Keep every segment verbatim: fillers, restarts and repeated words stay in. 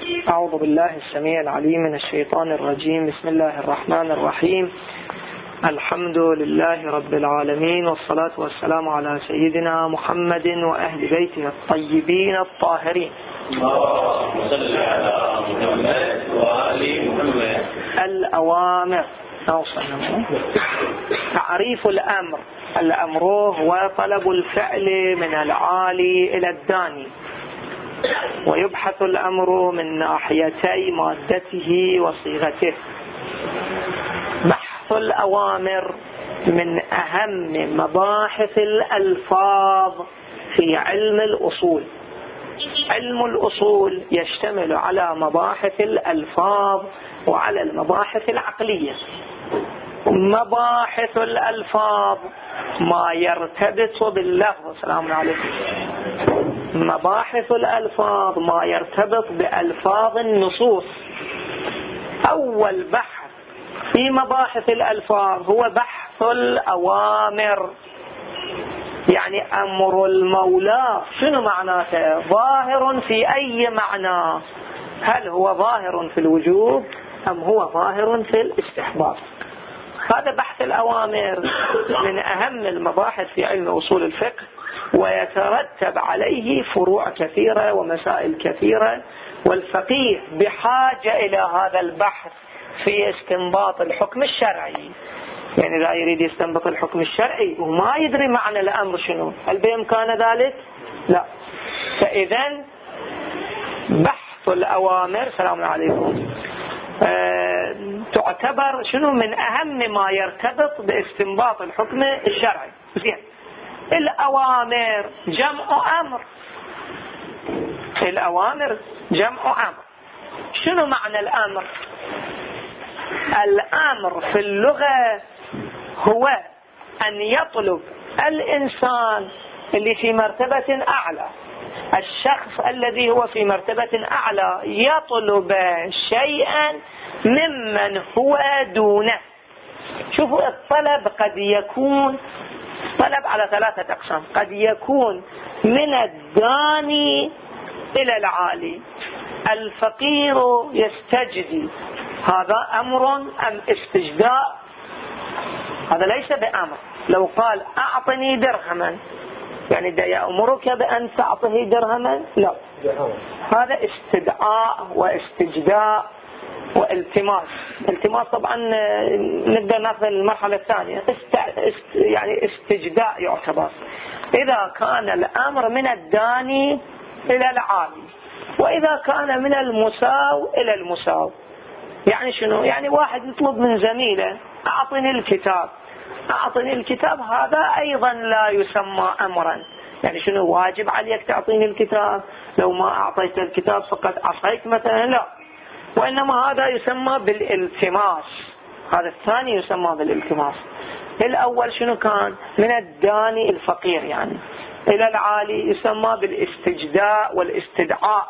أعوذ بالله السميع العليم من الشيطان الرجيم. بسم الله الرحمن الرحيم. الحمد لله رب العالمين، والصلاة والسلام على سيدنا محمد وأهل بيته الطيبين الطاهرين. الأوامر. تعريف الأمر: الأمر هو طلب الفعل من العالي إلى الداني، ويبحث الأمر من ناحيتي مادته وصيغته. بحث الأوامر من أهم مباحث الألفاظ في علم الأصول. علم الأصول يشتمل على مباحث الألفاظ وعلى المباحث العقلية. مباحث الألفاظ ما يرتبط باللفظ. السلام عليكم. مباحث الألفاظ ما يرتبط بألفاظ النصوص. أول بحث في مباحث الألفاظ هو بحث الأوامر، يعني أمر المولى شنو معناته؟ ظاهر في أي معنى؟ هل هو ظاهر في الوجوب أم هو ظاهر في الاستحباب؟ هذا بحث الأوامر من أهم المباحث في علم أصول الفقه، ويترتب عليه فروع كثيرة ومسائل كثيرة، والفقيه بحاجة إلى هذا البحث في استنباط الحكم الشرعي. يعني لا يريد يستنبط الحكم الشرعي وما يدري معنى الأمر شنو، هل بإمكان ذلك؟ لا. فإذن بحث الأوامر، سلام عليكم، أه تعتبر شنو من أهم ما يرتبط باستنباط الحكم الشرعي. زين، الأوامر جمع أمر. الأوامر جمع أمر. شنو معنى الأمر؟ الأمر في اللغة هو أن يطلب الإنسان اللي في مرتبة أعلى، الشخص الذي هو في مرتبة أعلى يطلب شيئا ممن هو دونه. شوفوا، الطلب قد يكون طلب على ثلاثة أقسام. قد يكون من الداني إلى العالي. الفقير يستجدي، هذا أمر أم استجداء؟ هذا ليس بأمر. لو قال أعطني درهما، يعني دا يأمرك بأن تعطيه درهما؟ لا، هذا استدعاء واستجداء والتماس. التماس طبعا نبدأ ناخذ المرحلة الثانية، است... است... يعني استجداء يعتبر إذا كان الأمر من الداني إلى العالي، وإذا كان من المساو إلى المساو. يعني شنو؟ يعني واحد يطلب من زميله أعطني الكتاب، أعطني الكتاب، هذا أيضا لا يسمى أمرا. يعني شنو؟ واجب عليك تعطيني الكتاب، لو ما أعطيت الكتاب فقد عصيت مثلا؟ لا، وإنما هذا يسمى بالالتماس. هذا الثاني يسمى بالالتماس. الأول شنو كان؟ من الداني الفقير يعني إلى العالي يسمى بالاستجداء والاستدعاء.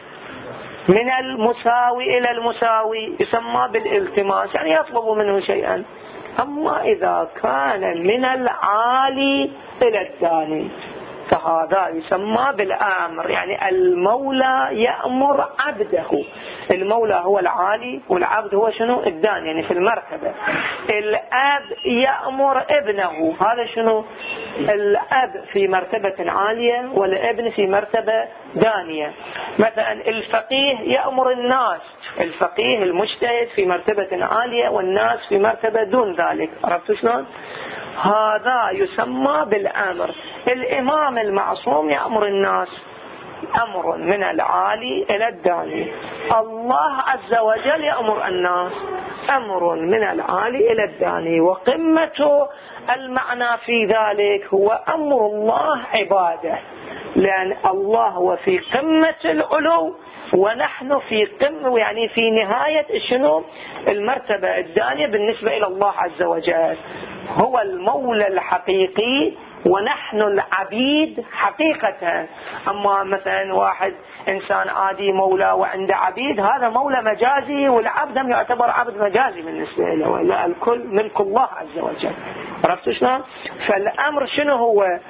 من المساوي إلى المساوي يسمى بالالتماس، يعني يطلب منه شيئا. أما إذا كان من العالي إلى الداني فهذا يسمى بالآمر، يعني المولى يأمر عبده. المولى هو العالي والعبد هو شنو؟ الداني، يعني في المرتبة. الأب يأمر ابنه، هذا شنو؟ الأب في مرتبة عالية والابن في مرتبة دانية. مثلا الفقيه يأمر الناس، الفقيه المجتهد في مرتبة عالية والناس في مرتبة دون ذلك. عرفتوا شلون؟ هذا يسمى بالأمر. الإمام المعصوم يأمر الناس، أمر من العالي إلى الداني. الله عز وجل يأمر الناس، أمر من العالي إلى الداني. وقمة المعنى في ذلك هو أمر الله عباده، لأن الله هو في قمة العلو ونحن في قمة، يعني في نهاية شنو؟ المرتبة الدانية بالنسبة إلى الله عز وجل. هو المولى الحقيقي ونحن العبيد حقيقة. أما مثلا واحد إنسان عادي مولى وعنده عبيد، هذا مولى مجازي، والعبد هم يعتبر عبد مجازي بالنسبة له، ولا الكل ملك الله عز وجل. عرفتوا شلون؟ فالأمر شنو هو؟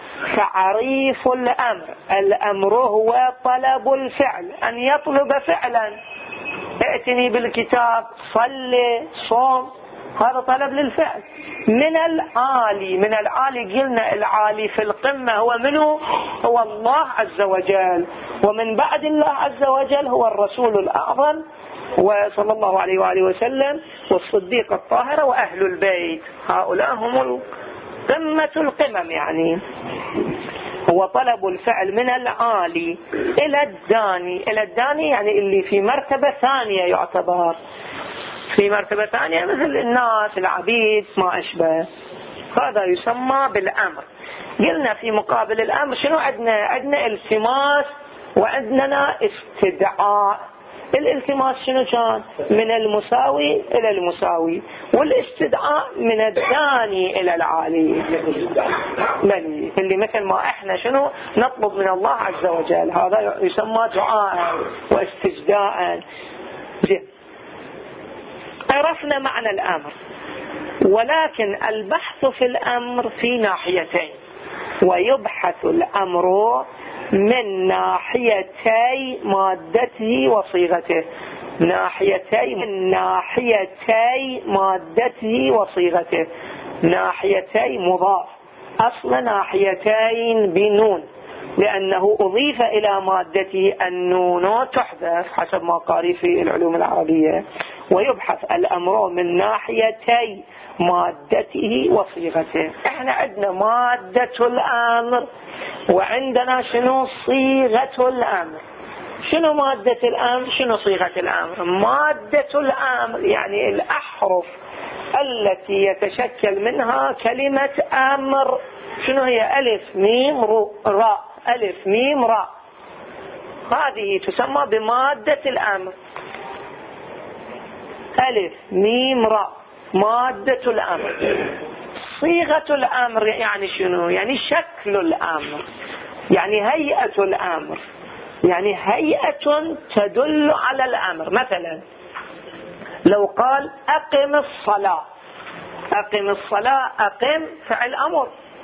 تعريف الأمر. الأمر هو طلب الفعل، أن يطلب فعلا. ائتني بالكتاب، صلي، صوم، هذا طلب للفعل. من العالي، من العالي قلنا العالي في القمة هو منه؟ هو الله عز وجل، ومن بعد الله عز وجل هو الرسول الأعظم وصلى الله عليه وآله وسلم والصديق الطاهرة وأهل البيت، هؤلاء هم قمة القمم. يعني هو طلب الفعل من العالي إلى الداني، إلى الداني يعني اللي في مرتبة ثانية، يعتبر في مرتبة ثانية مثل الناس العبيد ما أشبه، هذا يسمى بالأمر. قلنا في مقابل الأمر شنو عندنا؟ عندنا التماس وعندنا استدعاء. الالتماس شنو كان؟ من المساوي إلى المساوي، والاستدعاء من الداني إلى العالي، بلي اللي مثل ما احنا شنو نطلب من الله عز وجل، هذا يسمى دعاء واستجداء. زين، عرفنا معنى الأمر، ولكن البحث في الأمر في ناحيتين، ويبحث الأمر من ناحيتي مادته وصيغته، ناحيتي من ناحيتي مادته وصيغته، ناحيتي مضاف، أصل ناحيتين بنون، لأنه أضيف إلى مادته النون تحذف حسب ما قاري في العلوم العربية. ويبحث الأمر من ناحيتي مادته وصيغته. احنا عندنا مادة الأمر وعندنا شنو صيغة الأمر. شنو مادة الأمر؟ شنو صيغة الأمر؟ مادة الأمر يعني الأحرف التي يتشكل منها كلمة أمر. شنو هي؟ ألف ميم راء، ألف ميم راء، هذه تسمى بمادة الأمر. ألف ميم راء مادة الأمر. صيغة الأمر يعني شنو؟ يعني شكل الأمر، يعني هيئة الأمر، يعني هيئة تدل على الأمر. مثلا لو قال أقم الصلاة، أقم الصلاة، أقم فعل أمر.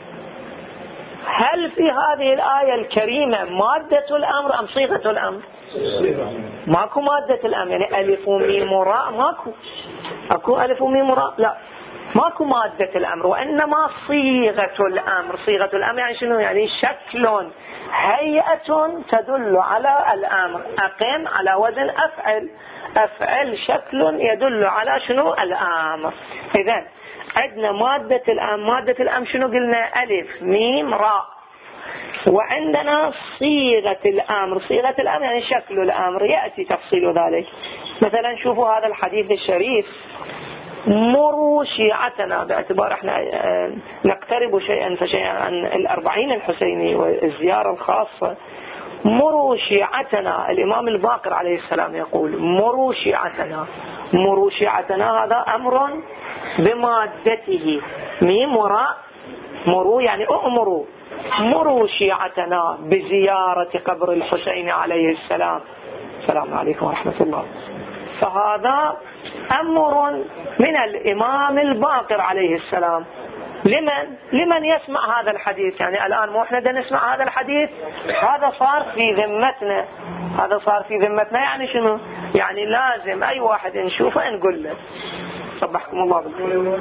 هل في هذه الآية الكريمة مادة الأمر أم صيغة الأمر؟ ماكو مادة الأمر، يعني ألف وميم راء ماكو، أكو ألف وميم راء؟ لا، ماكو مادة الأمر، وإنما صيغة الأمر. صيغة الأمر يعني شنو؟ يعني شكل، هيئة تدل على الأمر. أقم على وزن أفعل، أفعل شكل يدل على شنو؟ الأمر. إذن عندنا مادة الأمر. مادة الأمر شنو قلنا؟ ألف ميم راء. وعندنا صيغة الأمر. صيغة الأمر يعني شكل الأمر، يأتي تفصيل ذلك. مثلا شوفوا هذا الحديث الشريف: مروا شيعتنا، باعتبار احنا نقترب شيئا فشيئا عن الأربعين الحسيني والزيارة الخاصة. مروا شيعتنا، الإمام الباقر عليه السلام يقول مروا شيعتنا. مروا شيعتنا هذا أمر بمادته، ميم وراء، مروا يعني أؤمروا. مروا شيعتنا بزيارة قبر الحسين عليه السلام. السلام عليكم ورحمة الله. فهذا أمر من الإمام الباقر عليه السلام. لمن؟ لمن يسمع هذا الحديث. يعني الآن مو احنا نسمع هذا الحديث، هذا صار في ذمتنا، هذا صار في ذمتنا. يعني شنو؟ يعني لازم أي واحد نشوفه نقول له صبحكم الله بالخير.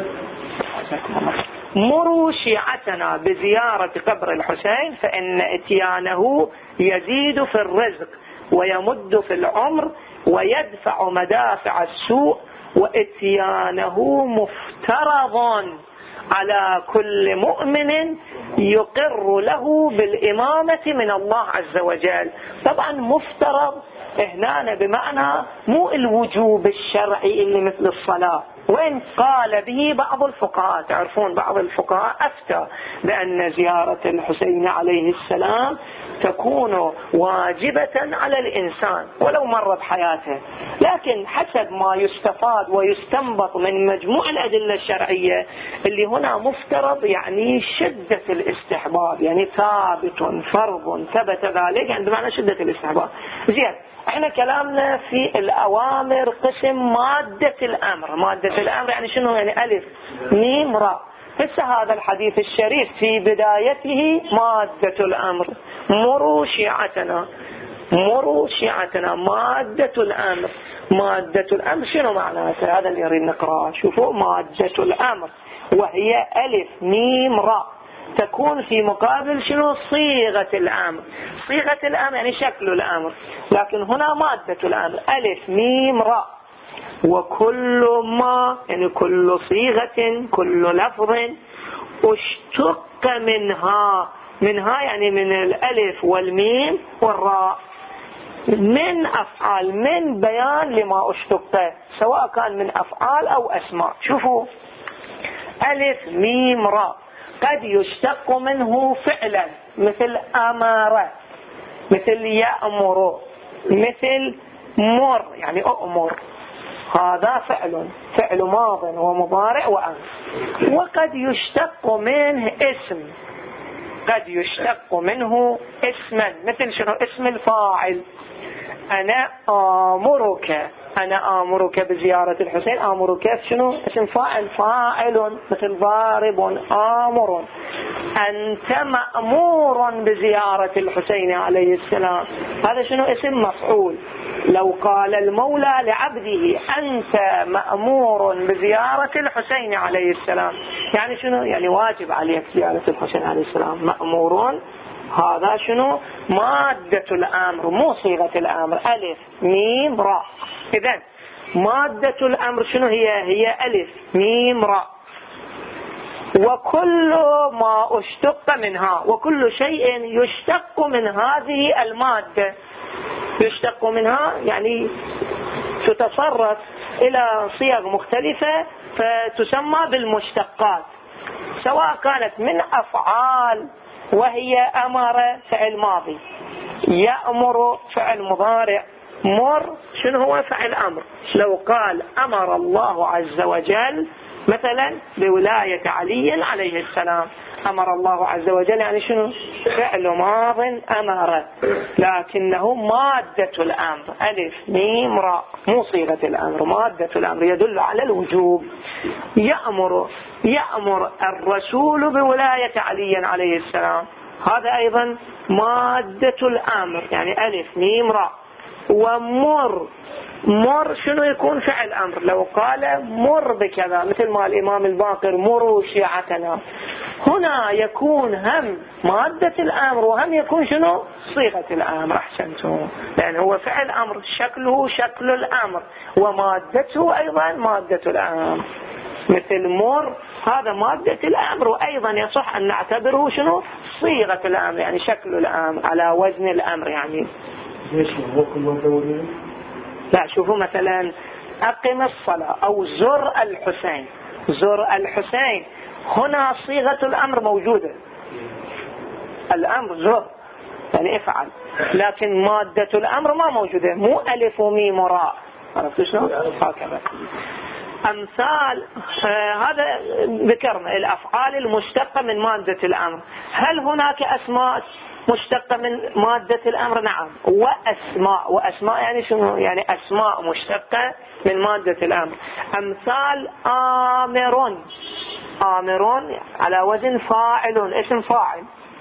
مروا شيعتنا بزيارة قبر الحسين فإن اتيانه يزيد في الرزق ويمد في العمر ويدفع مدافع السوء، واتيانه مفترض على كل مؤمن يقر له بالإمامة من الله عز وجل. طبعا مفترض هنا بمعنى مو الوجوب الشرعي اللي مثل الصلاة، وإن قال به بعض الفقهاء. تعرفون بعض الفقهاء أفتى بأن زيارة الحسين عليه السلام تكون واجبة على الإنسان ولو مر بحياته، لكن حسب ما يستفاد ويستنبط من مجموع الأدلة الشرعية اللي هنا مفترض يعني شدة الاستحباب، يعني ثابت فرض ثبت ذلك، يعني بمعنى شدة الاستحباب. زين، احنا كلامنا في الأوامر قسم مادة الأمر. مادة الأمر يعني شنو؟ يعني ألف ميم راء. هسه هذا الحديث الشريف في بدايته مادة الأمر مروا شيعتنا، مروا شيعتنا. مادة الأمر، مادة الأمر شنو معناته؟ هذا اللي يريد نقرأه. شوفوا مادة الأمر وهي ألف ميم راء، تكون في مقابل شنو؟ صيغة الأمر. صيغة الأمر يعني شكل الأمر، لكن هنا مادة الأمر ألف ميم راء. وكل ما يعني كل صيغة، كل لفظ اشتق منها، منها يعني من الألف والميم والراء، من أفعال، من بيان لما اشتق، سواء كان من أفعال أو أسماء. شوفوا ألف ميم راء قد يشتق منه فعلا مثل أمر، مثل يأمر، مثل مر يعني أؤمر، هذا فعل، فعل ماض ومضارع وأمر. وقد يشتق منه اسم، قد يشتق منه اسما، مثل شنو؟ اسم الفاعل. أنا آمرك، أنا آمرك بزيارة الحسين، آمرك شنو؟ اسم فاعل، فاعل، مثل ضارب آمر. أنت مأمور بزيارة الحسين عليه السلام، هذا شنو؟ اسم مفعول. لو قال المولى لعبده أنت مأمور بزيارة الحسين عليه السلام، يعني شنو؟ يعني واجب عليك زيارة الحسين عليه السلام. مأمورون هذا شنو؟ مادة الأمر، مو صيغة الأمر. ألف ميم راء. إذن مادة الأمر شنو هي؟ هي ألف ميم راء. وكل ما اشتق منها، وكل شيء يشتق من هذه المادة. يشتق منها يعني تتصرف إلى صيغ مختلفة فتسمى بالمشتقات، سواء كانت من أفعال وهي أمر فعل ماضي، يأمر فعل مضارع، مر شنو هو؟ فعل أمر. لو قال أمر الله عز وجل مثلا بولاية علي عليه السلام، أمر الله عز وجل يعني شنو؟ فعل ماض أمر، لكنه مادة الأمر ألف ميم راء، مو صيغة الأمر. مادة الأمر يدل على الوجوب. يأمر، يأمر الرسول بولاية علي عليه السلام، هذا أيضا مادة الأمر يعني ألف ميم راء. ومر، مر شنو يكون؟ فعل أمر. لو قال مر بكذا، مثل ما الإمام الباقر مروا شيعتنا، هنا يكون هم مادة الأمر وهم يكون شنو؟ صيغة الأمر. أحسنتم، لأن هو فعل أمر شكله شكل الأمر ومادته أيضا مادة الأمر. مثل مر هذا مادة الأمر، وأيضا يصح أن نعتبره شنو؟ صيغة الأمر يعني شكل الأمر على وزن الأمر. يعني لا، شوفوا مثلا أقم الصلاة أو زر الحسين، زر الحسين، هنا صيغة الأمر موجودة، الأمر زر يعني افعل، لكن مادة الأمر ما موجودة، مو ألف وميم وراء. عرفت شنو؟ هكذا. أمثال آه هذا ذكرنا الأفعال المشتقة من مادة الأمر. هل هناك أسماء مشتقة من مادة الأمر؟ نعم. وأسماء، وأسماء يعني شنو؟ يعني أسماء مشتقة من مادة الأمر. أمثال آمر، آمر على وزن فاعل، اسم فاعل.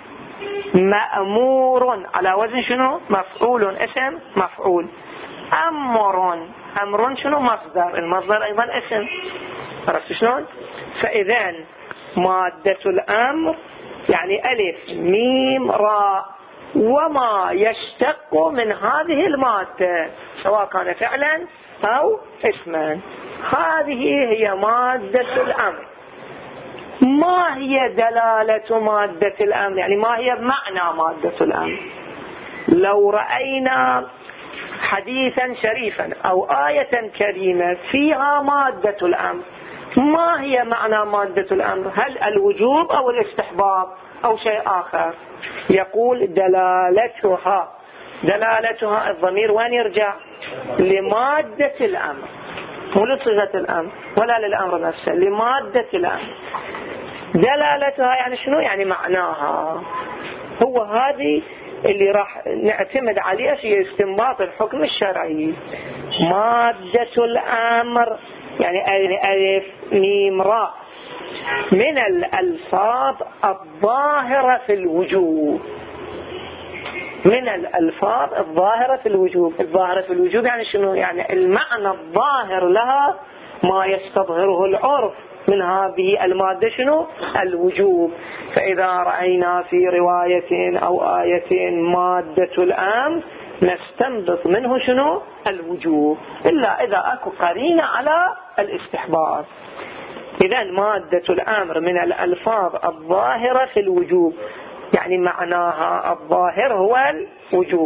مأمور على وزن شنو؟ مفعول، اسم مفعول. أمر، أمر شنو؟ مصدر، المصدر أيضا اسم. عرفت شلون؟ فإذا مادة الأمر يعني ألف ميم راء، وما يشتق من هذه المادة سواء كان فعلا أو اسما، هذه هي مادة الأمر. ما هي دلالة مادة الأمر؟ يعني ما هي معنى مادة الأمر؟ لو رأينا حديثا شريفا أو آية كريمة فيها مادة الأمر، ما هي معنى مادة الأمر؟ هل الوجوب أو الاستحباب أو شيء آخر؟ يقول دلالتها، دلالتها الضمير وين يرجع؟ لمادة الأمر، مو لصيغة الأمر ولا للأمر نفسه، لمادة الأمر. دلالتها يعني شنو؟ يعني معناها. هو هذه اللي راح نعتمد عليه في استنباط الحكم الشرعي. مادة الأمر يعني ألف ميم راء من الألفاظ الظاهرة في الوجوب. من الألفاظ الظاهرة في الوجوب. الظاهرة في الوجوب يعني شنو؟ يعني المعنى الظاهر لها ما يستظهره العرف من هذه المادة شنو؟ الوجوب. فإذا رأينا في رواية أو آية مادة الأمر نستنبط منه شنو؟ الوجوب، إلا إذا أكو قرينة على الاستحباب. إذن مادة الأمر من الألفاظ الظاهرة في الوجوب، يعني معناها الظاهر هو الوجوب،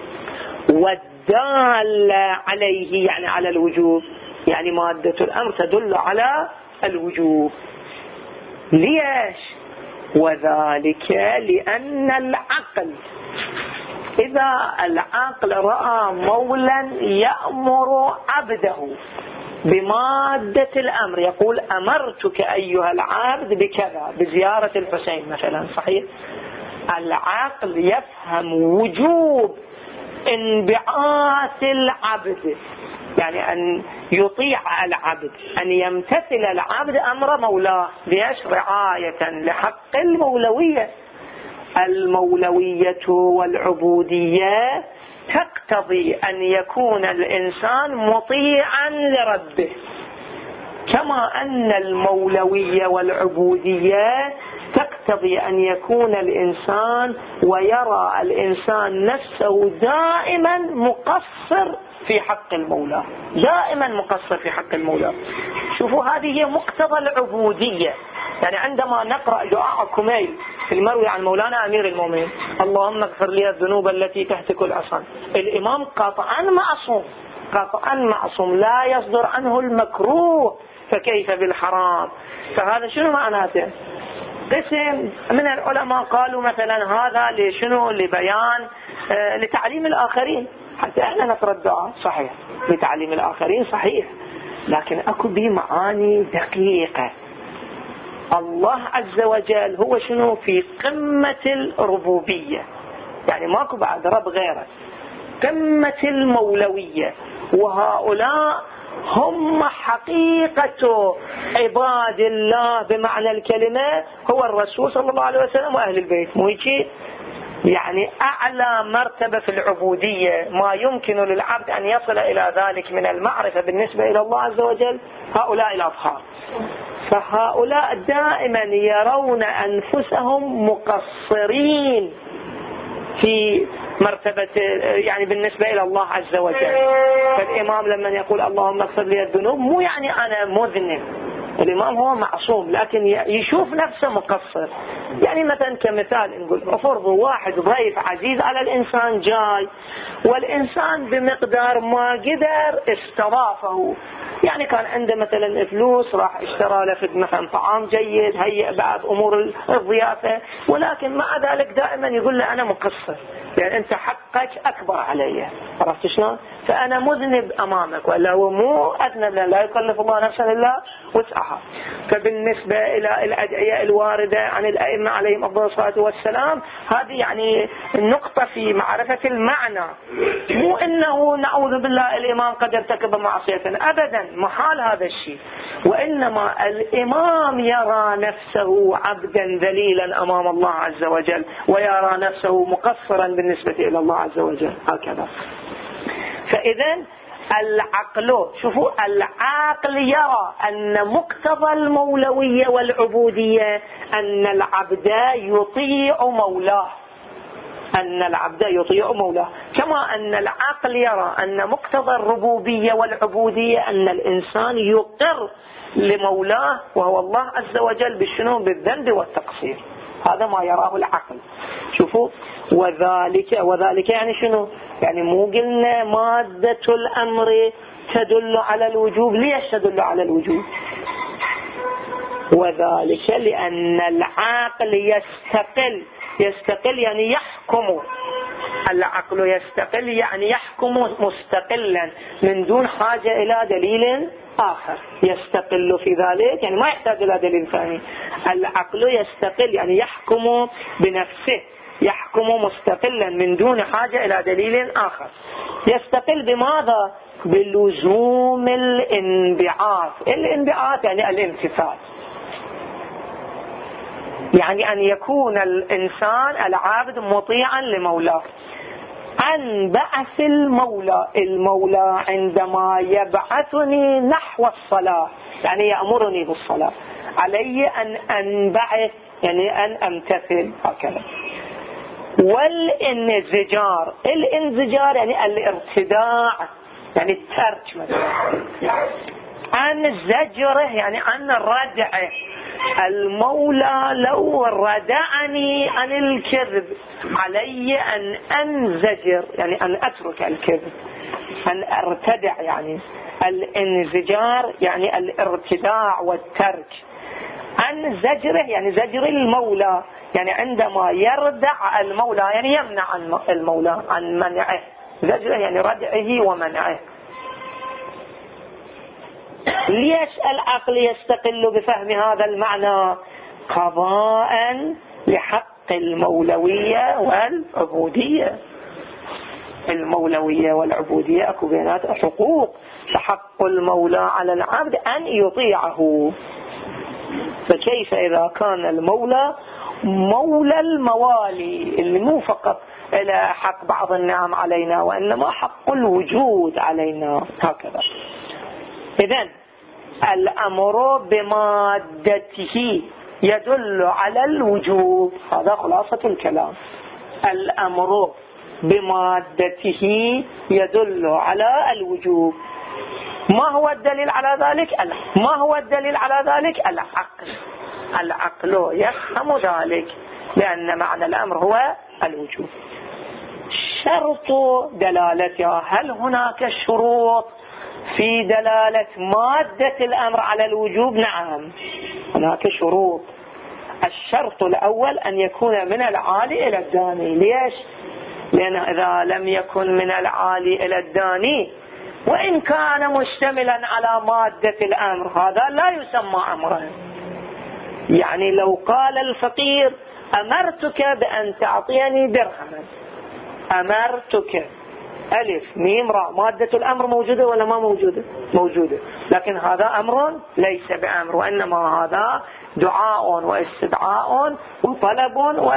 والدال عليه يعني على الوجوب، يعني مادة الأمر تدل على الوجوب. ليش؟ وذلك لأن العقل إذا العقل رأى مولا يأمر عبده بمادة الأمر، يقول أمرتك أيها العبد بكذا، بزيارة الحسين مثلا، صحيح؟ العقل يفهم وجوب انبعاث العبد، يعني أن يطيع العبد، أن يمتثل العبد أمر مولاه. ليش؟ رعاية لحق المولوية. المولوية والعبودية تقتضي أن يكون الإنسان مطيعا لربه، كما أن المولوية والعبودية تقتضي أن يكون الإنسان ويرى الإنسان نفسه دائما مقصر في حق المولى، دائما مقصر في حق المولى. شوفوا، هذه هي مقتضى العبودية. يعني عندما نقرأ دعاء كميل في المروي عن مولانا أمير المؤمنين، اللهم اغفر لي الذنوب التي تهتك العصا، الإمام قطعا معصوم، قطعا معصوم، لا يصدر عنه المكروه، فكيف بالحرام؟ فهذا شنو معناته؟ قسم من العلماء قالوا مثلا هذا لشنو؟ لبيان آه لتعليم الآخرين، حتى احنا نقرأ الدعاء صحيح لتعليم الآخرين صحيح، لكن اكو بيه معاني دقيقة. الله عز وجل هو شنو؟ في قمة الربوبية، يعني ماكو بعد رب غيره، قمة المولوية، وهؤلاء هم حقيقة عباد الله بمعنى الكلمة، هو الرسول صلى الله عليه وسلم وأهل البيت، مو هيك؟ يعني أعلى مرتبة في العبودية ما يمكن للعبد أن يصل إلى ذلك من المعرفة بالنسبة إلى الله عز وجل، هؤلاء الأطهار. فهؤلاء دائما يرون أنفسهم مقصرين في مرتبة، يعني بالنسبة إلى الله عز وجل. فالإمام لما يقول اللهم اغفر لي الذنوب، مو يعني أنا مذنب، الإمام هو معصوم، لكن يشوف نفسه مقصر. يعني مثلا كمثال نقول افرض واحد ضيف عزيز على الإنسان جاي، والإنسان بمقدار ما قدر استضافه، يعني كان عنده مثلا فلوس راح اشترى له مثلا طعام جيد، هيئ بعض أمور الضيافة، ولكن مع ذلك دائما يقول له أنا مقصر، يعني أنت حقك أكبر علي، عرفت شلون؟ فأنا مذنب أمامك، ولا هو مو أذنب، لا يكلف الله نفسا إلا وسعها. فبالنسبة إلى الأدعية الواردة عن الأئمة عليهم أفضل الصلاة والسلام، هذه يعني النقطة في معرفة المعنى، مو إنه نعوذ بالله الإمام قد ارتكب معصية، أبدا، محال هذا الشيء، وإنما الإمام يرى نفسه عبدا ذليلا أمام الله عز وجل، ويرى نفسه مقصرا بالنسبة إلى الله عز وجل، هكذا. فإذا العقل، شوفوا، العقل يرى أن مقتضى المولوية والعبودية أن العبد يطيع مولاه، أن العبد يطيع مولاه، كما أن العقل يرى أن مقتضى الربوبية والعبودية أن الإنسان يقر لمولاه وهو الله عز وجل بالشنو؟ بالذنب والتقصير. هذا ما يراه العقل. شوفوا، وذلك وذلك يعني شنو؟ يعني مو قلنا مادة الأمر تدل على الوجوب. ليش تدل على الوجوب؟ وذلك لأن العقل يستقل، يستقل يعني يحكم، العقل يستقل يعني يحكم مستقلا من دون حاجة إلى دليل آخر، يستقل في ذلك يعني ما يحتاج إلى دليل ثاني. العقل يستقل يعني يحكم بنفسه، يحكم مستقلا من دون حاجة إلى دليل آخر. يستقل بماذا؟ بلزوم الانبعاث. الانبعاث يعني الامتثال، يعني أن يكون الإنسان العابد مطيعا لمولاه. عن بعث المولى. المولى عندما يبعثني نحو الصلاة يعني يأمرني بالصلاة، علي أن أنبعث يعني أن أمتثل هكذا. والانزجار، الانزجار يعني الارتداع يعني الترك مثلا. عن زجره يعني عن ردعه. المولى لو ردعني عن الكذب علي أن أنزجر يعني أن أترك الكذب، أن أرتدع يعني الانزجار يعني الارتداع والترك. عن زجره يعني زجر المولى يعني عندما يردع المولى يعني يمنع عن المولى عن منعه. زجره يعني ردعه ومنعه. ليش العقل يستقل بفهم هذا المعنى؟ قضاء لحق المولوية والعبودية. المولوية والعبودية أكو بيناتها حقوق، فحق المولى على العبد أن يطيعه. فكيف إذا كان المولى مولى الموالي اللي مو فقط إلى حق بعض النعم علينا وإنما حق الوجود علينا هكذا. إذن الأمر بمادته يدل على الوجوب، هذا خلاصة الكلام. الأمر بمادته يدل على الوجوب. ما هو الدليل على ذلك؟ ما هو الدليل على ذلك؟ العقل. العقل يفهم ذلك لأن معنى الأمر هو الوجوب. شرط دلالتها، هل هناك شروط في دلالة مادة الأمر على الوجوب؟ نعم هناك شروط. الشرط الأول أن يكون من العالي إلى الداني. ليش؟ لأن إذا لم يكن من العالي إلى الداني وإن كان مشتملا على مادة الأمر هذا لا يسمى أمرا. يعني لو قال الفقير أمرتك بأن تعطيني درهما، أمرتك ألف ميم راء، مادة الأمر موجودة ولا ما موجودة؟ موجودة، لكن هذا أمر ليس بأمر، وإنما هذا دعاء واستدعاء وطلب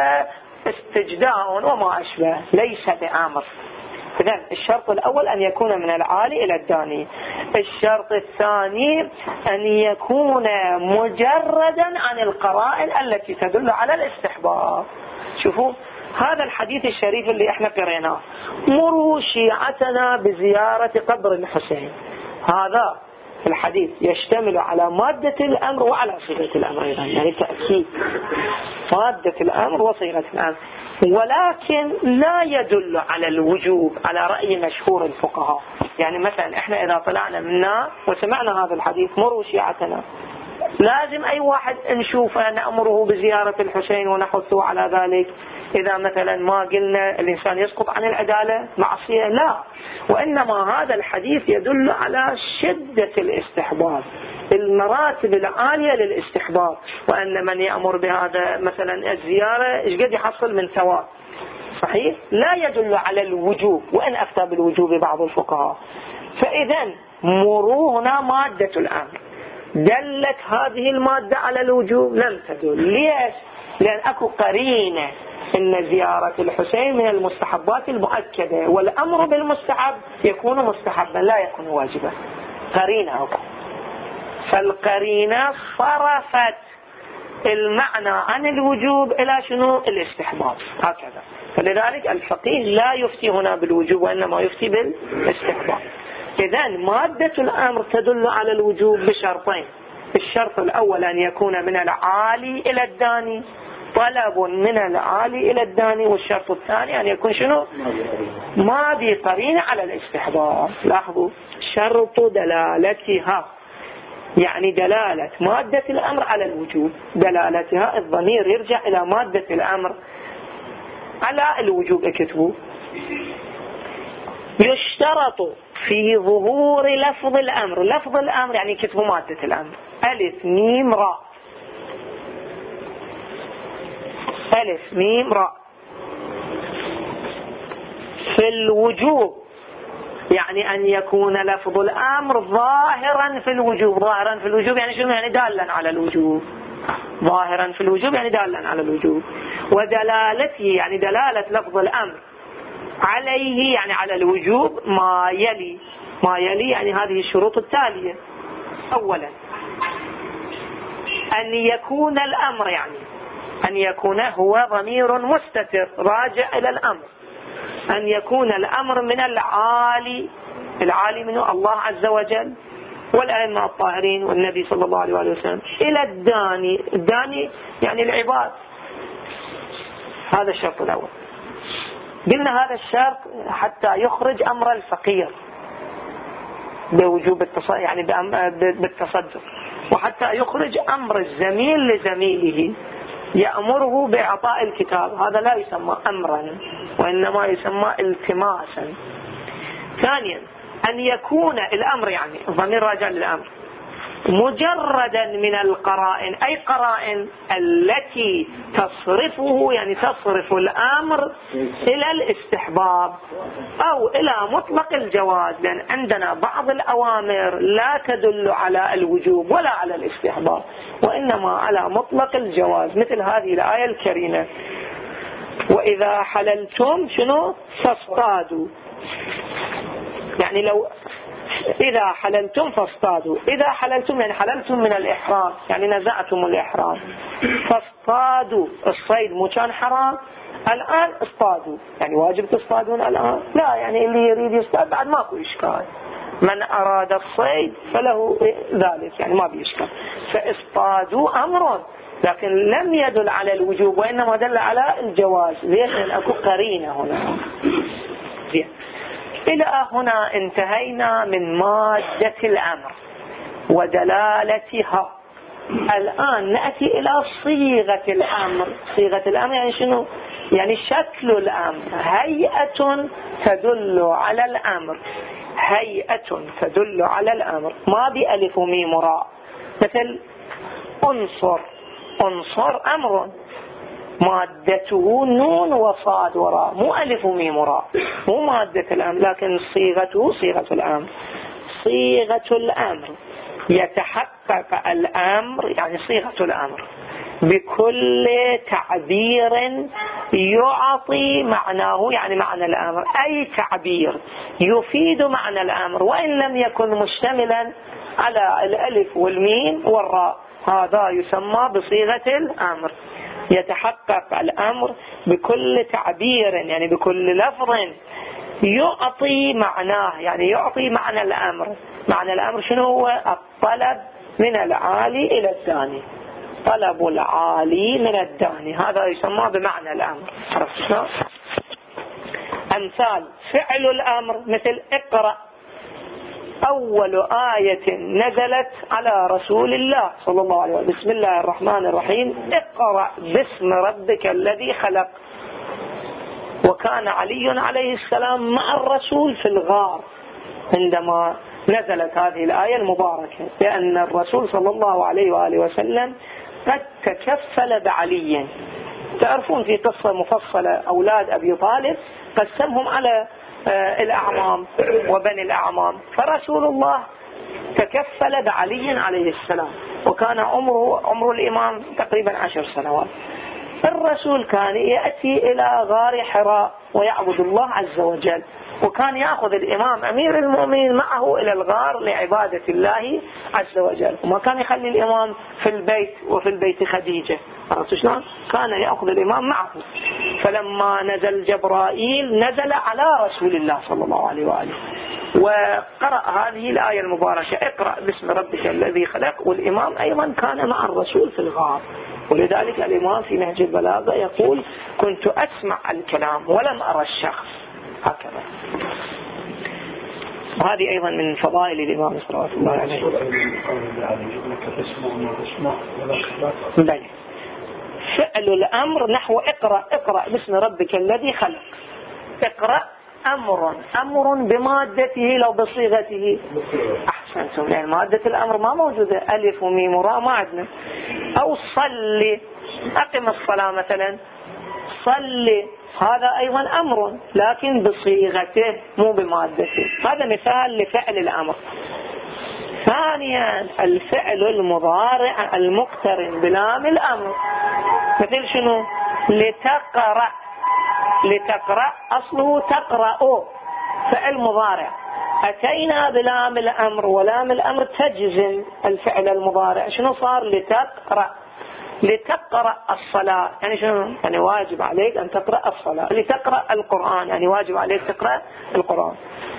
واستجداء وما أشبه، ليس بأمر. إذن الشرط الأول أن يكون من العالي إلى الداني. الشرط الثاني أن يكون مجردا عن القرائن التي تدل على الاستحباب. شوفوا هذا الحديث الشريف اللي احنا قريناه، مروا شيعتنا بزيارة قبر الحسين، هذا الحديث يشتمل على مادة الأمر وعلى صيغة الأمر أيضا، يعني تأكيد مادة الأمر وصيغة الأمر، ولكن لا يدل على الوجوب على رأي مشهور الفقهاء. يعني مثلا احنا إذا طلعنا منا وسمعنا هذا الحديث مروا شيعتنا، لازم أي واحد نشوفه نأمره بزيارة الحسين ونحثه على ذلك. إذا مثلا ما قلنا الإنسان يسقط عن العدالة معصية، لا، وإنما هذا الحديث يدل على شدة الاستحباب، المراتب العالية للاستحباب، وأن من يأمر بهذا مثلا الزيارة إيش قد يحصل من ثواب. صحيح؟ لا يدل على الوجوب، وإن أفتى بالوجوب بعض الفقهاء. فإذا مروا هنا مادة الأمر، دلت هذه المادة على الوجوب؟ لم تدل. ليش؟ لأن أكو قرينة إن زيارة الحسين من المستحبات المؤكدة، والأمر بالمستحب يكون مستحبا لا يكون واجبا، قرينة أكو. فالقرينة صرفت المعنى عن الوجوب إلى شنو؟ الاستحباب هكذا. فلذلك الفقيه لا يفتي هنا بالوجوب وإنما يفتي بالاستحباب. إذن مادة الأمر تدل على الوجوب بشرطين. الشرط الأول أن يكون من العالي إلى الداني، طلب من العالي إلى الداني. والشرط الثاني أن يكون شنو؟ ما بقرينة على الاستحباب. لاحظوا شرط دلالتها، يعني دلالة مادة الأمر على الوجوب، دلالتها الضمير يرجع إلى مادة الأمر على الوجوب. اكتبوا يشترط في ظهور لفظ الأمر. لفظ الأمر يعني كتبوا مادة الأمر، ألف ميم راء، ألف ميم راء. في الوجوب يعني أن يكون لفظ الأمر ظاهرا في الوجوب. ظاهرا في الوجوب يعني شنو؟ يعني دالا على الوجوب. ظاهرا في الوجوب يعني دالا على الوجوب. ودلالته يعني دلالة لفظ الأمر عليه يعني على الوجوب ما يلي، ما يلي يعني هذه الشروط التالية. أولا أن يكون الأمر، يعني أن يكون هو ضمير مستتر راجع إلى الأمر، أن يكون الأمر من العالي، العالي منه الله عز وجل والأئمة الطاهرين والنبي صلى الله عليه وسلم، إلى الداني، الداني يعني العباد. هذا الشرط الأول. قلنا هذا الشرط حتى يخرج أمر الفقير بوجوب التصدق، يعني بالتصدق، وحتى يخرج أمر الزميل لزميله يأمره بإعطاء الكتاب، هذا لا يسمى أمرا وإنما يسمى التماسا. ثانيا أن يكون الأمر، يعني ضمير راجع للأمر، مجردا من القرائن، أي قرائن التي تصرفه، يعني تصرف الأمر إلى الاستحباب أو إلى مطلق الجواز، لأن عندنا بعض الأوامر لا تدل على الوجوب ولا على الاستحباب وإنما على مطلق الجواز، مثل هذه الآية الكريمة: وإذا حللتم شنو فاصطادوا، يعني لو إذا حللتم فاصطادوا، إذا حللتم يعني حللتم من الإحرام، يعني نزعتم الإحرام، فاصطادوا، الصيد مو كان حرام، الآن اصطادوا، يعني واجب تصطادون الآن؟ لا، يعني اللي يريد يصطاد بعد ماكو إشكال، من أراد الصيد فله ذلك، يعني ما بيشكال. فاصطادوا أمر لكن لم يدل على الوجوب وإنما دل على الجواز، لأن أكو قرينة هنا. زين، إلى هنا انتهينا من مادة الأمر ودلالتها. الآن نأتي إلى صيغة الأمر. صيغة الأمر يعني شنو؟ يعني شكل الأمر، هيئة تدل على الأمر، هيئة تدل على الأمر، ما بألف وميم وراء، مثل انصر، انصر أمر مادته نون وصاد وراء، مو ألف وميم وراء، مو مادة الأمر، لكن صيغته صيغة الأمر. صيغة الأمر يتحقق الأمر، يعني صيغة الأمر بكل تعبير يعطي معناه، يعني معنى الأمر، أي تعبير يفيد معنى الأمر وإن لم يكن مشتملا على الألف والميم والراء، هذا يسمى بصيغة الأمر. يتحقق الأمر بكل تعبير، يعني بكل لفظ يعطي معناه، يعني يعطي معنى الأمر. معنى الأمر شنو هو؟ الطلب من العالي إلى الداني، طلب العالي من الداني، هذا يسمى بمعنى الأمر. عرفت شلون؟ أمثال فعل الأمر مثل اقرأ، أول آية نزلت على رسول الله صلى الله عليه وسلم: بسم الله الرحمن الرحيم، اقرأ باسم ربك الذي خلق. وكان علي عليه السلام مع الرسول في الغار عندما نزلت هذه الآية المباركة، لأن الرسول صلى الله عليه وآله وسلم قد تكفل بعلي. تعرفون في قصة مفصلة أولاد أبي طالب قسمهم على الأعمام وبني الأعمام، فرسول الله تكفل بعلي عليه السلام، وكان عمره عمر الإمام تقريبا عشر سنوات. الرسول كان يأتي إلى غار حراء ويعبد الله عز وجل، وكان يأخذ الإمام أمير المؤمنين معه إلى الغار لعبادة الله عز وجل، وما كان يخلي الإمام في البيت وفي البيت خديجة. عرفتوا شلون؟ كان يأخذ الإمام معه. فلما نزل جبرائيل نزل على رسول الله صلى الله عليه وآله وقرأ هذه الآية المباركة: اقرأ باسم ربك الذي خلق، والإمام أيضا كان مع الرسول في الغار. ولذلك الإمام في نهج البلاغة يقول: كنت أسمع الكلام ولم أرى الشخص، هكذا. وهذه أيضا من فضائل الإمام صلى الله عليه وسلم. فعل الأمر نحو اقرأ، اقرأ باسم ربك الذي خلق. اقرأ أمر، أمر بمادته لو بصيغته أحسنتم، لأن مادة الأمر ما موجودة، ألف وميم وراء ما عندنا. أو صلي، أقم الصلاة مثلا، صلي، هذا أيضا أمر لكن بصيغته مو بمادته. هذا مثال لفعل الأمر. ثانيا الفعل المضارع المقترن بلام الأمر، مثل شنو؟ لتقرأ، لتقرأ أصله تقرأ فعل مضارع، أتينا بلام الأمر ولام الأمر تجزم الفعل المضارع، شنو صار؟ لتقرأ. لتقرأ الصلاة يعني شنو؟ يعني واجب عليك أن تقرأ الصلاة. لتقرأ القرآن يعني واجب عليك تقرأ القرآن.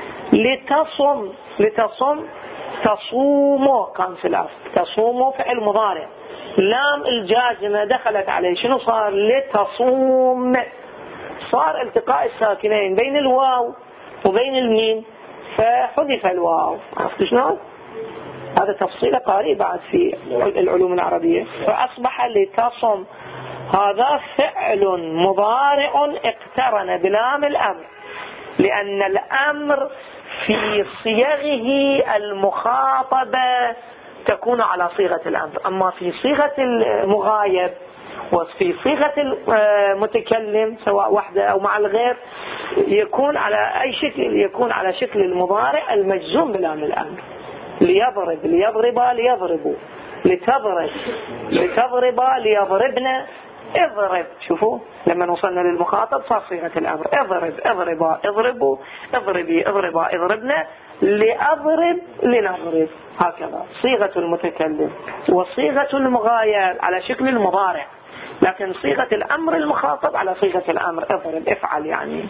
لتصم، لتصم تصوم كان في الأصل، تصوم فعل مضارع، لام الجازمة دخلت عليه، شنو صار؟ لتصوم. صار التقاء الساكنين بين الواو وبين الميم فحذف الواو. عرفت شلون؟ هذا تفصيل قارئ بعد في العلوم العربية. فأصبح لتصم هذا فعل مضارع اقترن بلام الأمر، لأن الأمر في صيغه المخاطبة تكون على صيغة الأمر، أما في صيغة المغايب وفي صيغة المتكلم سواء وحده أو مع الغير يكون على أي شكل، يكون على شكل المضارع المجزوم بلام الأمر. ليضرب، ليضرب، ليضربوا، لتضرب، لتضرب، ليضربنا، اضرب. شوفوا لما وصلنا للمخاطب صار صيغة الأمر، اضرب، اضربا، اضربوا، اضربي، اضربا، اضربنا، لأضرب، لنضرب. هكذا صيغة المتكلم وصيغة المغاير على شكل المضارع، لكن صيغة الأمر المخاطب على صيغة الأمر، اضرب، افعل يعني.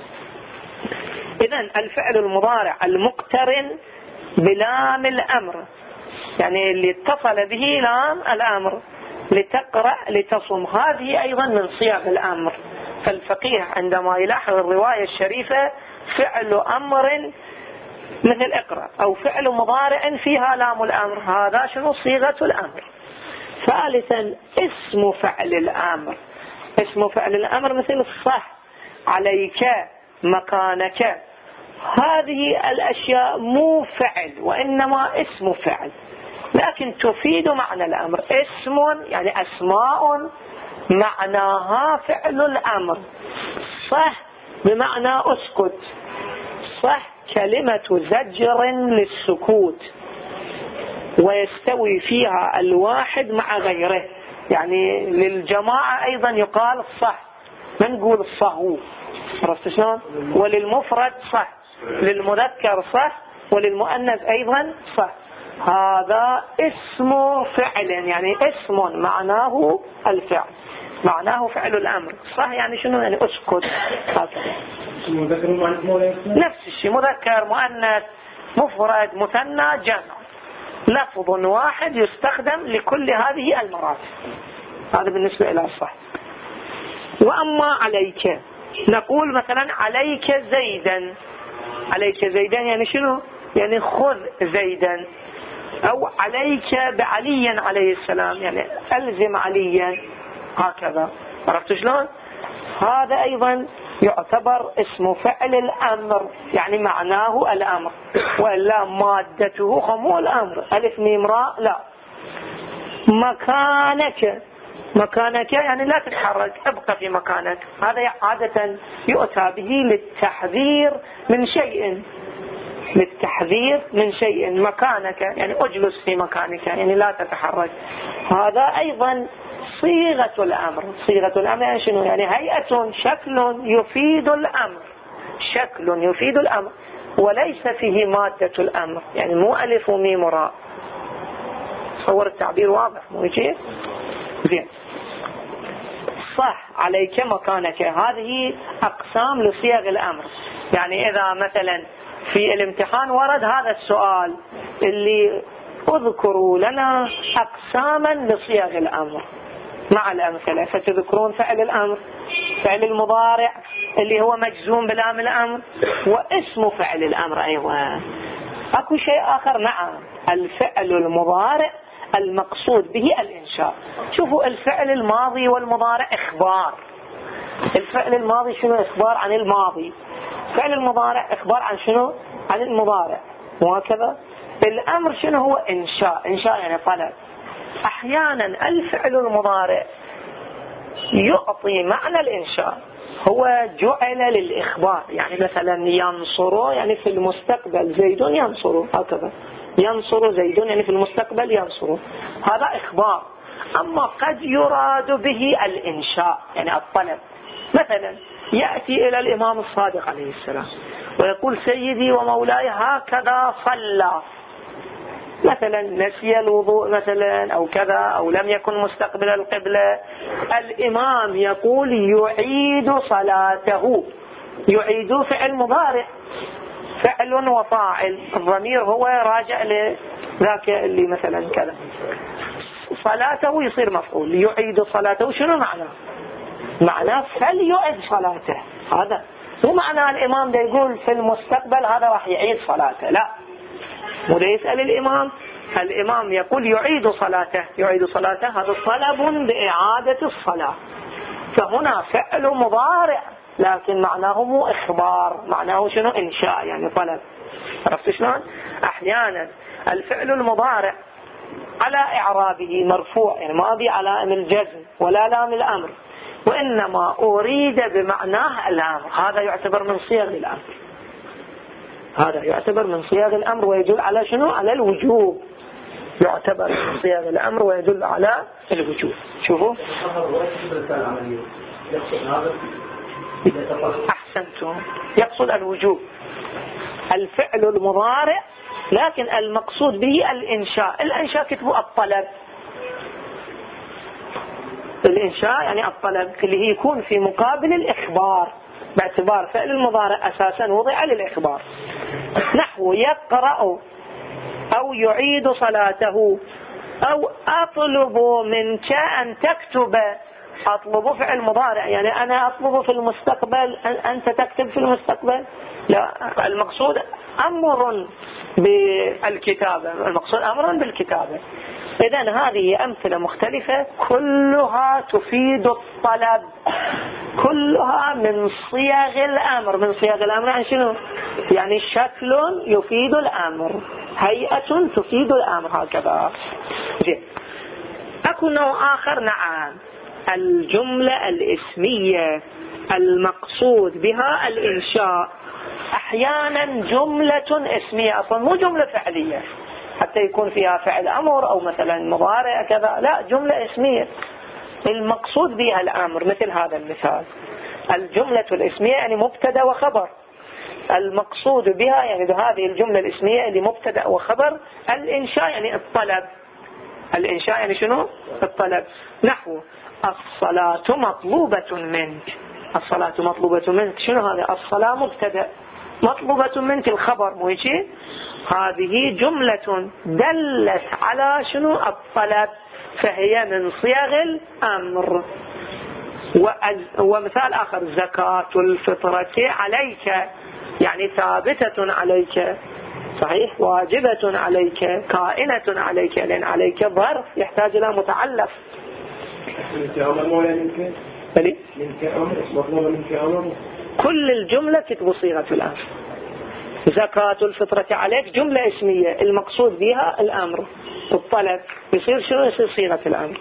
إذن الفعل المضارع المقترن بلام الأمر يعني اللي اتصل به لام الأمر، لتقرأ، لتصم، هذه أيضا من صيغ الأمر. فالفقيه عندما يلاحظ الرواية الشريفة فعل أمر مثل اقرأ أو فعل مضارع فيها لام الأمر، هذا شنو؟ صيغة الأمر. ثالثا اسم فعل الأمر، اسم فعل الأمر مثل الصح، عليك، مكانك، هذه الأشياء مو فعل وإنما اسم فعل لكن تفيد معنى الأمر. اسم يعني أسماء معناها فعل الأمر. صح بمعنى أسكت، صح كلمة زجر للسكوت ويستوي فيها الواحد مع غيره، يعني للجماعة أيضا يقال الصح، ما نقول الصهو، عرفت شلون؟ وللمفرد صح، للمذكر صح، وللمؤنث أيضا صح. هذا اسم فعل يعني اسم معناه الفعل، معناه فعل الأمر. صح يعني شنو؟ يعني أسكت. نفس الشيء، مذكر، مؤنث، مفرد، مثنى، جمع، لفظ واحد يستخدم لكل هذه المراتب. هذا بالنسبة إلى الصح. وأما عليك نقول مثلا عليك زيدا، عليك زيدا يعني شنو؟ يعني خذ زيدا، أو عليك بعلي عليه السلام يعني ألزم عليا، هكذا. عرفت شلون؟ هذا أيضا يعتبر اسم فعل الأمر يعني معناه الأمر، وإلا مادته خمو الأمر، ألف ميم راء لا. مكانك، مكانك يعني لا تتحرك، ابقى في مكانك، هذا عادة يؤتى به للتحذير من شيء، للتحذير من شيء. مكانك يعني اجلس في مكانك يعني لا تتحرك. هذا أيضا صيغة الأمر. صيغة الأمر يعني شنو؟ يعني هيئة، شكل يفيد الأمر، شكل يفيد الأمر وليس فيه مادة الأمر، يعني مو ألف وميم راء. صور التعبير واضح مو يجي؟ زين. صح، عليك، مكانك، هذه أقسام لصيغ الأمر. يعني إذا مثلا في الامتحان ورد هذا السؤال اللي اذكروا لنا أقساما لصيغ الأمر مع الأمثلة، فتذكرون فعل الأمر، فعل المضارع اللي هو مجزوم بلام الأمر، واسم فعل الأمر أيضا. أكو شيء آخر، نعم، الفعل المضارع المقصود به الإنشاء. شوفوا الفعل الماضي والمضارع إخبار. الفعل الماضي شنو؟ إخبار عن الماضي. فعل المضارع إخبار عن شنو؟ عن المضارع، وهكذا. الأمر شنو هو؟ إنشاء. إنشاء يعني طلب. أحيانا الفعل المضارع يعطي معنى الإنشاء، هو جعل للإخبار، يعني مثلا ينصر يعني في المستقبل زيد ينصر، هكذا. ينصر زيد يعني في المستقبل ينصر، هذا إخبار. أما قد يراد به الإنشاء يعني الطلب. مثلا يأتي إلى الإمام الصادق عليه السلام ويقول سيدي ومولاي هكذا صلى، مثلا نسي الوضوء مثلا أو كذا، أو لم يكن مستقبل القبلة، الإمام يقول يعيد صلاته. يعيد فعل مضارع، فعل وفاعل، الضمير هو راجع لذاك اللي مثلا كذا، صلاته يصير مفعول. يعيد صلاته شنو معناه؟ معناه فليعد صلاته. هذا مو معناه الإمام ده يقول في المستقبل هذا راح يعيد صلاته، لا، مو ده يسأل الإمام. الإمام يقول يعيد صلاته. يعيد صلاته هذا طلب بإعادة الصلاة، فهنا فعل مضارع لكن معناه مو إخبار، معناه شنو؟ إنشاء، يعني طلب. عرفت شلون؟ أحيانا الفعل المضارع على إعرابه مرفوع، يعني ما أبي علامة الجزم ولا لام الأمر، وإنما أريد بمعناه الأمر، هذا يعتبر من صيغ الأمر. هذا يعتبر من صيغ الأمر ويدل على شنو؟ على الوجوب. يعتبر من صيغ الأمر ويدل على الوجوب. شوفوا أحسنتم، يقصد الوجوب الفعل المضارع، لكن المقصود به الإنشاء. الإنشاء كتبوا الطلب، الإنشاء يعني الطلب اللي هي يكون في مقابل الإخبار، باعتبار فعل المضارع أساسا وضع للإخبار. نحو يقرأ أو يعيد صلاته، أو أطلب منك أن تكتب. أطلب فعل مضارع، يعني أنا أطلب في المستقبل أنت تكتب في المستقبل، لا، المقصود أمر بالكتابة، المقصود أمر بالكتابة. إذن هذه أمثلة مختلفة كلها تفيد الطلب، كلها من صيغ الأمر. من صيغ الأمر يعني شنو؟ يعني شكل يفيد الأمر، هيئة تفيد الأمر، هكذا. زين. أكو نوع آخر، نعم، الجملة الاسمية المقصود بها الإنشاء. أحيانا جملة اسمية أصلا مو جملة فعلية حتى يكون فيها فعل أمر أو مثلا مضارع كذا، لا، جملة اسمية المقصود بها الأمر. مثل هذا المثال، الجملة الاسمية يعني مبتدا وخبر، المقصود بها يعني هذه الجملة الاسمية اللي مبتدا وخبر الإنشاء يعني الطلب. الإنشاء يعني شنو؟ الطلب. نحو الصلاة مطلوبة منك. الصلاة مطلوبة منك، شنو هذا؟ الصلاة مبتدا، مطلوبة منك الخبر، مو هيك؟ هذه جملة دلت على شنو؟ الطلب، فهي من صيغ الأمر. ومثال آخر، زكاة الفطرة عليك، يعني ثابتة عليك، صحيح، واجبة عليك، كائنة عليك، لأن عليك ظرف يحتاج إلى متعلق. كل الجملة تكتب صيغة الأمر. زكاة الفطرة عليك جملة اسمية المقصود بها الأمر، الطلب، يصير شنو؟ يصير صيغة الأمر.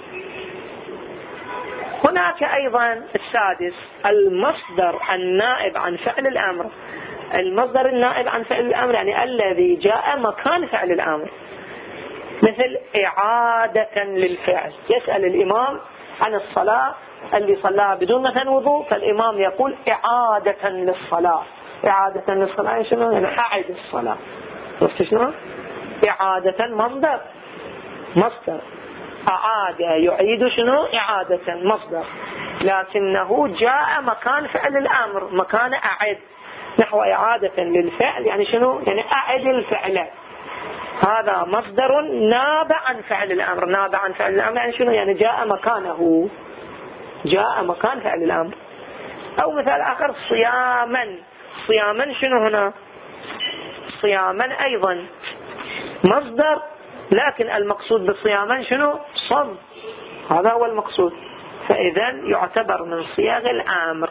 هناك أيضا السادس، المصدر النائب عن فعل الأمر. المصدر النائب عن فعل الأمر يعني الذي جاء مكان فعل الأمر، مثل إعادة للفعل. يسأل الإمام عن الصلاة اللي صلاها بدون مثلا وضوء، فالإمام يقول إعادة للصلاة. إعادة للصلاة شنو؟ يعني أعد الصلاة. عرفت شنو؟ إعادة مصدر، مصدر أعاد يعيد شنو؟ إعادة مصدر، لكنه جاء مكان فعل الأمر، مكان أعد. نحو إعادة للفعل يعني شنو؟ يعني أعد الفعل. هذا مصدر ناب عن فعل الأمر. ناب عن فعل الأمر يعني شنو؟ يعني جاء مكانه، جاء مكان فعل الأمر. أو مثال آخر، صياما. صياما شنو هنا؟ صياما أيضا مصدر، لكن المقصود بالصياما شنو؟ صم، هذا هو المقصود. فإذا يعتبر من صيغ الأمر.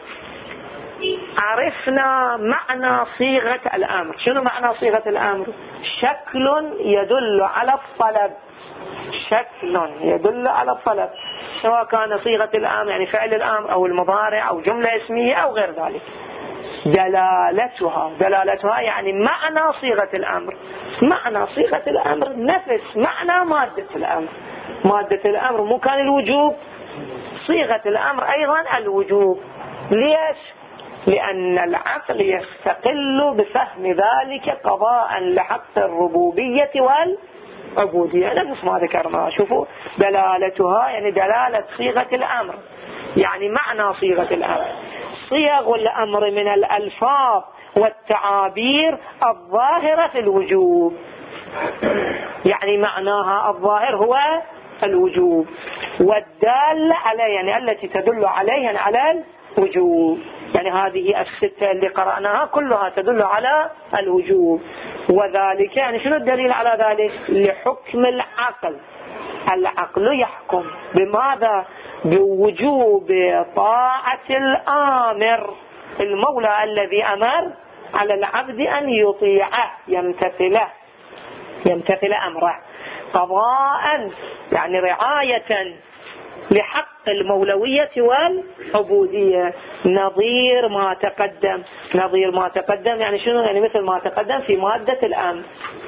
عرفنا معنى صيغة الأمر. شنو معنى صيغة الأمر؟ شكل يدل على الطلب، شكل يدل على الطلب، سواء كان صيغة الأمر يعني فعل الأمر أو المضارع أو جملة اسمية أو غير ذلك. دلالتها، دلالتها يعني معنى صيغة الأمر. معنى صيغة الأمر نفس معنى مادة الأمر. مادة الأمر مو كان الوجوب، صيغة الأمر أيضا الوجوب. ليش؟ لأن العقل يستقل بفهم ذلك قضاء لحق الربوبية والعبودية. نفس ما ذكرنا. شوفوا دلالتها يعني دلالة صيغة الأمر، يعني معنى صيغة الأمر. صيغ الأمر من الألفاظ والتعابير الظاهرة في الوجوب، يعني معناها الظاهر هو الوجوب، والدالة عليه يعني التي تدل عليه يعني على الوجوب. يعني هذه الستة اللي قرأناها كلها تدل على الوجوب. وذلك يعني شنو الدليل على ذلك؟ لحكم العقل. العقل يحكم بماذا؟ بوجوب طاعة الآمر، المولى الذي أمر على العبد أن يطيعه يمتثله يمتثل أمره قضاء، يعني رعاية لحق المولوية والعبودية. نظير ما تقدم. نظير ما تقدم يعني شنو؟ يعني مثل ما تقدم في مادة الأمر.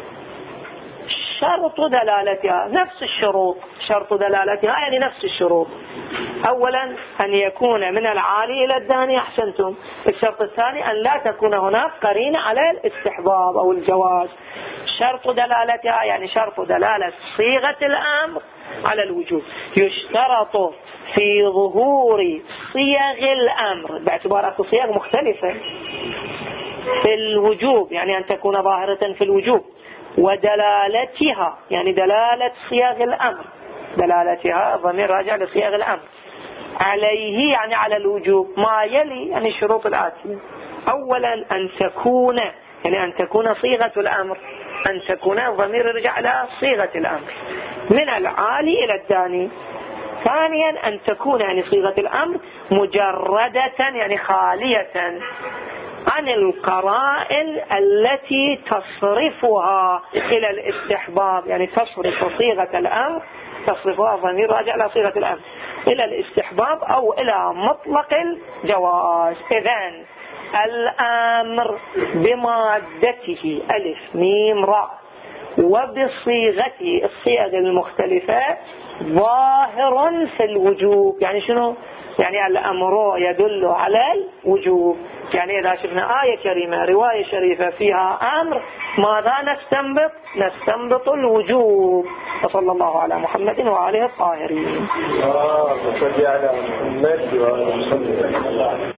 شرط دلالتها نفس الشروط. شرط دلالتها يعني نفس الشروط. أولا أن يكون من العالي إلى الداني. أحسنتم. الشرط الثاني أن لا تكون هناك قرينة على الاستحباب أو الجواز. شرط دلالتها يعني شرط دلالة صيغة الأمر على الوجوب. يشترط في ظهور صيغ الأمر باعتبار صيغ مختلفة في الوجوب، يعني أن تكون ظاهرة في الوجوب، ودلالتها يعني دلالة صيغ الأمر. دلالتها ضمير راجع لصيغ الأمر. عليه يعني على الوجوب. ما يلي يعني الشروط الآتية. أولا أن تكون يعني أن تكون صيغة الأمر، أن تكون ضمير يرجع إلى صيغة الأمر من العالي إلى الداني. ثانيا أن تكون يعني صيغة الأمر مجردة يعني خالية عن القرائن التي تصرفها إلى الاستحباب، يعني تصرف صيغة الأمر تصرفها ضمير راجع إلى صيغة الأمر إلى الاستحباب أو إلى مطلق الجواز. إذن الأمر بمادته ألف ميم راء وبصيغته الصيغ المختلفة ظاهر في الوجوب. يعني شنو؟ يعني الأمر يدل على الوجوب. يعني إذا شفنا آية كريمة رواية شريفة فيها أمر ماذا نستنبط؟ نستنبط الوجوب. وصلى الله على محمد وعليه الطاهرين.